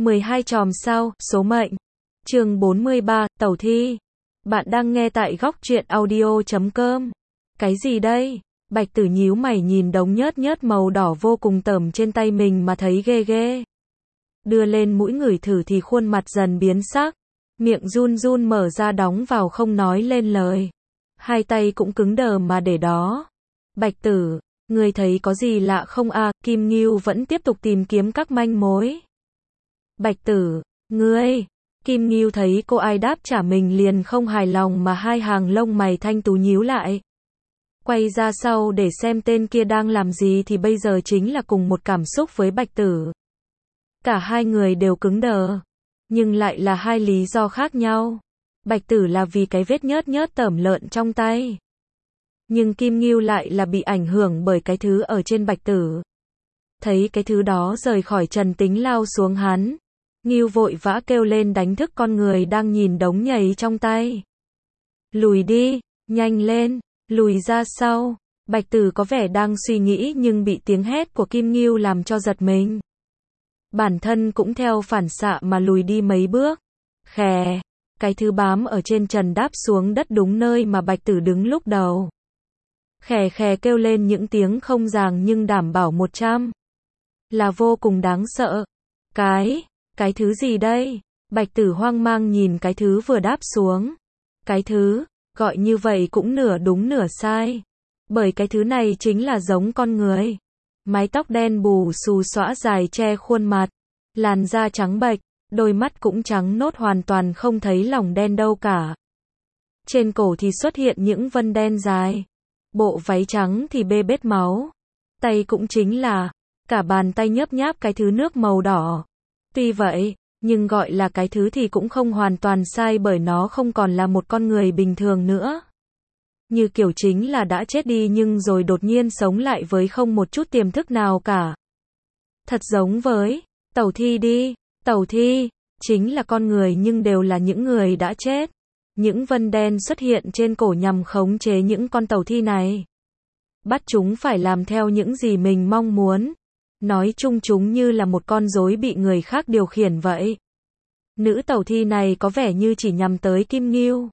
12 chòm sao, số mệnh. Chương 43, tẩu thi. Bạn đang nghe tại góc truyện audio.com. Cái gì đây? Bạch Tử nhíu mày nhìn đống nhớt nhớt màu đỏ vô cùng tởm trên tay mình mà thấy ghê ghê. Đưa lên mũi ngửi thử thì khuôn mặt dần biến sắc. Miệng run run mở ra đóng vào không nói lên lời. Hai tay cũng cứng đờ mà để đó. Bạch Tử, ngươi thấy có gì lạ không à? Kim Ngưu vẫn tiếp tục tìm kiếm các manh mối. Bạch Tử, ngươi. Kim Ngưu thấy cô ai đáp trả mình liền không hài lòng mà hai hàng lông mày thanh tú nhíu lại. Quay ra sau để xem tên kia đang làm gì thì bây giờ chính là cùng một cảm xúc với Bạch Tử. Cả hai người đều cứng đờ, nhưng lại là hai lý do khác nhau. Bạch Tử là vì cái vết nhớt nhớt tởm lợn trong tay. Nhưng Kim Ngưu lại là bị ảnh hưởng bởi cái thứ ở trên Bạch Tử. Thấy cái thứ đó rời khỏi trần tính lao xuống hắn. Ngưu vội vã kêu lên đánh thức con người đang nhìn đống nhầy trong tay. Lùi đi, nhanh lên, lùi ra sau. Bạch Tử có vẻ đang suy nghĩ nhưng bị tiếng hét của Kim Ngưu làm cho giật mình. Bản thân cũng theo phản xạ mà lùi đi mấy bước. Khè, cái thứ bám ở trên trần đáp xuống đất đúng nơi mà Bạch Tử đứng lúc đầu. Khè khè kêu lên những tiếng không ràng nhưng đảm bảo 100. Là vô cùng đáng sợ. Cái thứ gì đây? Bạch Tử hoang mang nhìn cái thứ vừa đáp xuống. Cái thứ, gọi như vậy cũng nửa đúng nửa sai. Bởi cái thứ này chính là giống con người. Mái tóc đen bù xù xõa dài che khuôn mặt. Làn da trắng bệch, đôi mắt cũng trắng nốt hoàn toàn không thấy lỏng đen đâu cả. Trên cổ thì xuất hiện những vân đen dài. Bộ váy trắng thì bê bết máu. Tay cũng chính là, cả bàn tay nhấp nháp cái thứ nước màu đỏ. Tuy vậy, nhưng gọi là cái thứ thì cũng không hoàn toàn sai bởi nó không còn là một con người bình thường nữa. Như kiểu chính là đã chết đi nhưng rồi đột nhiên sống lại với không một chút tiềm thức nào cả. Thật giống với, tẩu thi đi, tẩu thi, chính là con người nhưng đều là những người đã chết. Những vân đen xuất hiện trên cổ nhằm khống chế những con tẩu thi này. Bắt chúng phải làm theo những gì mình mong muốn. Nói chung chúng như là một con rối bị người khác điều khiển vậy. Nữ tẩu thi này có vẻ như chỉ nhằm tới Kim Ngưu.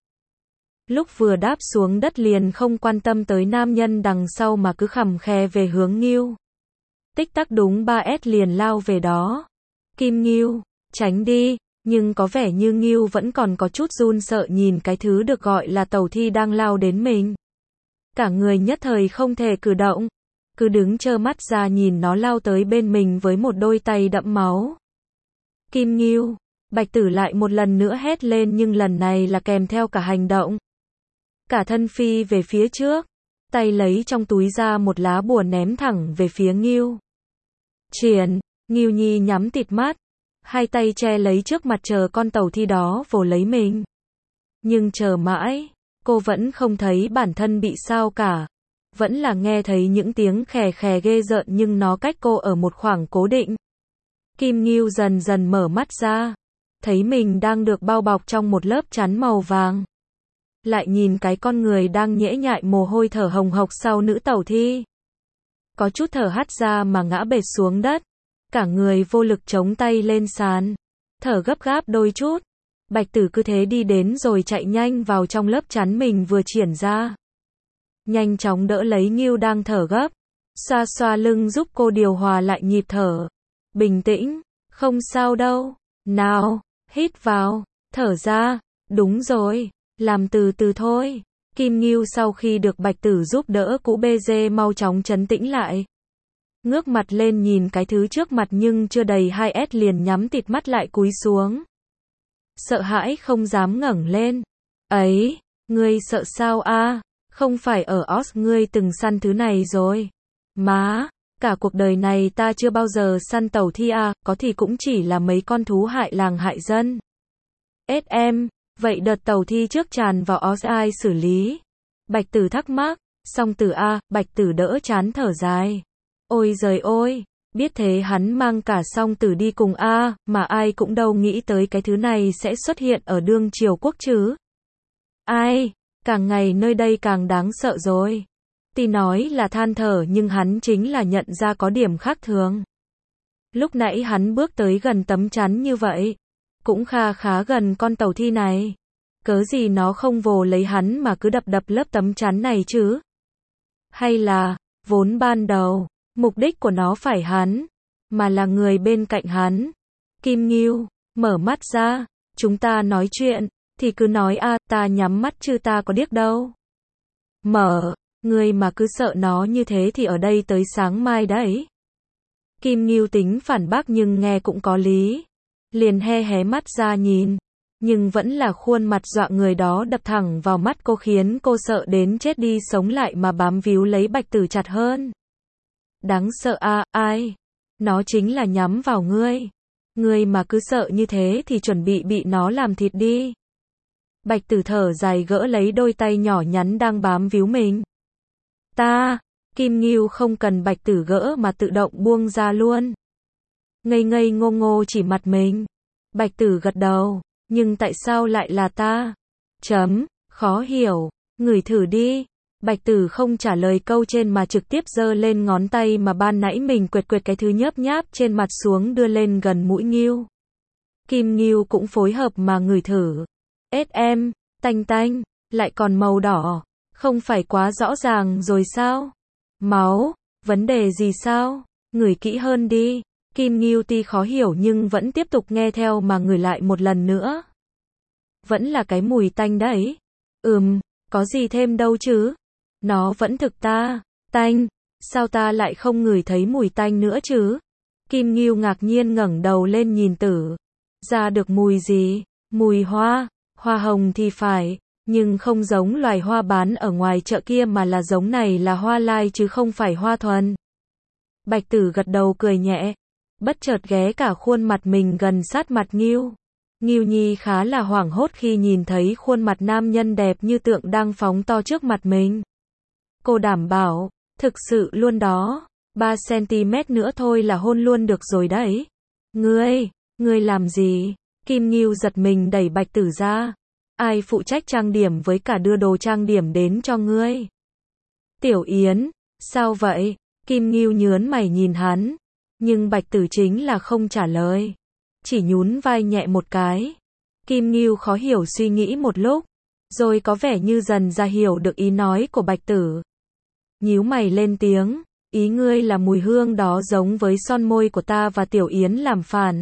Lúc vừa đáp xuống đất liền không quan tâm tới nam nhân đằng sau mà cứ khằm khè về hướng Ngưu. Tích tắc đúng 3S liền lao về đó. Kim Ngưu, tránh đi, nhưng có vẻ như Ngưu vẫn còn có chút run sợ nhìn cái thứ được gọi là tẩu thi đang lao đến mình. Cả người nhất thời không thể cử động. Cứ đứng trơ mắt ra nhìn nó lao tới bên mình với một đôi tay đẫm máu. Kim Ngưu, Bạch Tử lại một lần nữa hét lên nhưng lần này là kèm theo cả hành động. Cả thân phi về phía trước, tay lấy trong túi ra một lá bùa ném thẳng về phía Ngưu. Triển, Ngưu Nhi nhắm tịt mắt, hai tay che lấy trước mặt chờ con tẩu thi đó vồ lấy mình. Nhưng chờ mãi, cô vẫn không thấy bản thân bị sao cả. Vẫn là nghe thấy những tiếng khè khè ghê rợn nhưng nó cách cô ở một khoảng cố định. Kim Ngưu dần dần mở mắt ra. Thấy mình đang được bao bọc trong một lớp chắn màu vàng. Lại nhìn cái con người đang nhễ nhại mồ hôi thở hồng hộc sau nữ tẩu thi. Có chút thở hắt ra mà ngã bệt xuống đất. Cả người vô lực chống tay lên sàn. Thở gấp gáp đôi chút. Bạch Tử cứ thế đi đến rồi chạy nhanh vào trong lớp chắn mình vừa triển ra. Nhanh chóng đỡ lấy Ngưu đang thở gấp. Xoa xoa lưng giúp cô điều hòa lại nhịp thở. Bình tĩnh, không sao đâu. Nào, hít vào, thở ra. Đúng rồi, làm từ từ thôi. Kim Ngưu sau khi được Bạch Tử giúp đỡ cũ bê dê mau chóng trấn tĩnh lại. Ngước mặt lên nhìn cái thứ trước mặt nhưng chưa đầy 2S liền nhắm tịt mắt lại cúi xuống. Sợ hãi không dám ngẩng lên. Ấy, ngươi sợ sao a? Không phải ở Oz ngươi từng săn thứ này rồi. Má, cả cuộc đời này ta chưa bao giờ săn tẩu thi à, có thì cũng chỉ là mấy con thú hại làng hại dân. Em, vậy đợt tẩu thi trước tràn vào Oz ai xử lý? Bạch Tử thắc mắc, song tử a, Bạch Tử đỡ chán thở dài. Ôi giời ôi, biết thế hắn mang cả song tử đi cùng a, mà ai cũng đâu nghĩ tới cái thứ này sẽ xuất hiện ở đương triều quốc chứ. Ai? Càng ngày nơi đây càng đáng sợ rồi. Tuy nói là than thở nhưng hắn chính là nhận ra có điểm khác thường. Lúc nãy hắn bước tới gần tấm chắn như vậy, cũng khá gần con tàu thi này. Cớ gì nó không vồ lấy hắn mà cứ đập lớp tấm chắn này chứ? Hay là, vốn ban đầu, mục đích của nó phải hắn, mà là người bên cạnh hắn. Kim Ngưu, mở mắt ra, chúng ta nói chuyện, thì cứ nói a, ta nhắm mắt chứ ta có điếc đâu. Mở, ngươi mà cứ sợ nó như thế thì ở đây tới sáng mai đấy. Kim Ngưu tính phản bác nhưng nghe cũng có lý. Liền hé mắt ra nhìn, nhưng vẫn là khuôn mặt dọa người đó đập thẳng vào mắt cô khiến cô sợ đến chết đi sống lại mà bám víu lấy Bạch Tử chặt hơn. Đáng sợ a, ai? Nó chính là nhắm vào ngươi. Ngươi mà cứ sợ như thế thì chuẩn bị nó làm thịt đi. Bạch Tử thở dài gỡ lấy đôi tay nhỏ nhắn đang bám víu mình. Ta, Kim Ngưu không cần Bạch Tử gỡ mà tự động buông ra luôn. Ngây ngô chỉ mặt mình. Bạch Tử gật đầu, nhưng tại sao lại là ta? Khó hiểu, ngửi thử đi. Bạch Tử không trả lời câu trên mà trực tiếp giơ lên ngón tay mà ban nãy mình quệt cái thứ nhớp nháp trên mặt xuống đưa lên gần mũi Ngưu. Kim Ngưu cũng phối hợp mà ngửi thử. Em, tanh, lại còn màu đỏ, không phải quá rõ ràng rồi sao? Máu, vấn đề gì sao? Ngửi kỹ hơn đi. Kim Ngưu tuy khó hiểu nhưng vẫn tiếp tục nghe theo mà ngửi lại một lần nữa. Vẫn là cái mùi tanh đấy. Có gì thêm đâu chứ? Nó vẫn thực tanh, sao ta lại không ngửi thấy mùi tanh nữa chứ? Kim Ngưu ngạc nhiên ngẩng đầu lên nhìn Tử. Ra được mùi gì? Mùi hoa hồng thì phải, nhưng không giống loài hoa bán ở ngoài chợ kia mà là giống này là hoa lai chứ không phải hoa thuần. Bạch Tử gật đầu cười nhẹ, bất chợt ghé cả khuôn mặt mình gần sát mặt Ngưu. Ngưu Nhi khá là hoảng hốt khi nhìn thấy khuôn mặt nam nhân đẹp như tượng đang phóng to trước mặt mình. Cô đảm bảo, thực sự luôn đó, 3 cm nữa thôi là hôn luôn được rồi đấy. Ngươi làm gì? Kim Ngưu giật mình đẩy Bạch Tử ra. Ai phụ trách trang điểm với cả đưa đồ trang điểm đến cho ngươi? Tiểu Yến, sao vậy? Kim Ngưu nhớn mày nhìn hắn, nhưng Bạch Tử chính là không trả lời, chỉ nhún vai nhẹ một cái. Kim Ngưu khó hiểu suy nghĩ một lúc, rồi có vẻ như dần ra hiểu được ý nói của Bạch Tử. Nhíu mày lên tiếng, ý ngươi là mùi hương đó giống với son môi của ta và Tiểu Yến làm phản.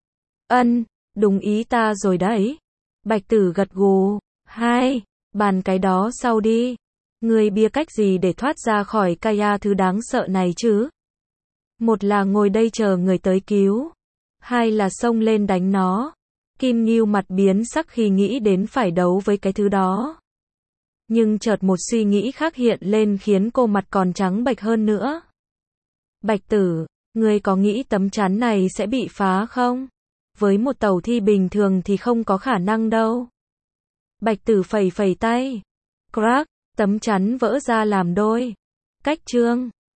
Đúng ý ta rồi đấy. Bạch Tử gật gù. Bàn cái đó sau đi. Ngươi bia cách gì để thoát ra khỏi Kaya thứ đáng sợ này chứ? Một là ngồi đây chờ người tới cứu, hai là xông lên đánh nó. Kim Ngưu mặt biến sắc khi nghĩ đến phải đấu với cái thứ đó. Nhưng chợt một suy nghĩ khác hiện lên khiến cô mặt còn trắng bệch hơn nữa. Bạch Tử, ngươi có nghĩ tấm chắn này sẽ bị phá không? Với một tàu thi bình thường thì không có khả năng đâu. Bạch Tử phẩy tay. Crack, tấm chắn vỡ ra làm đôi. Cách chương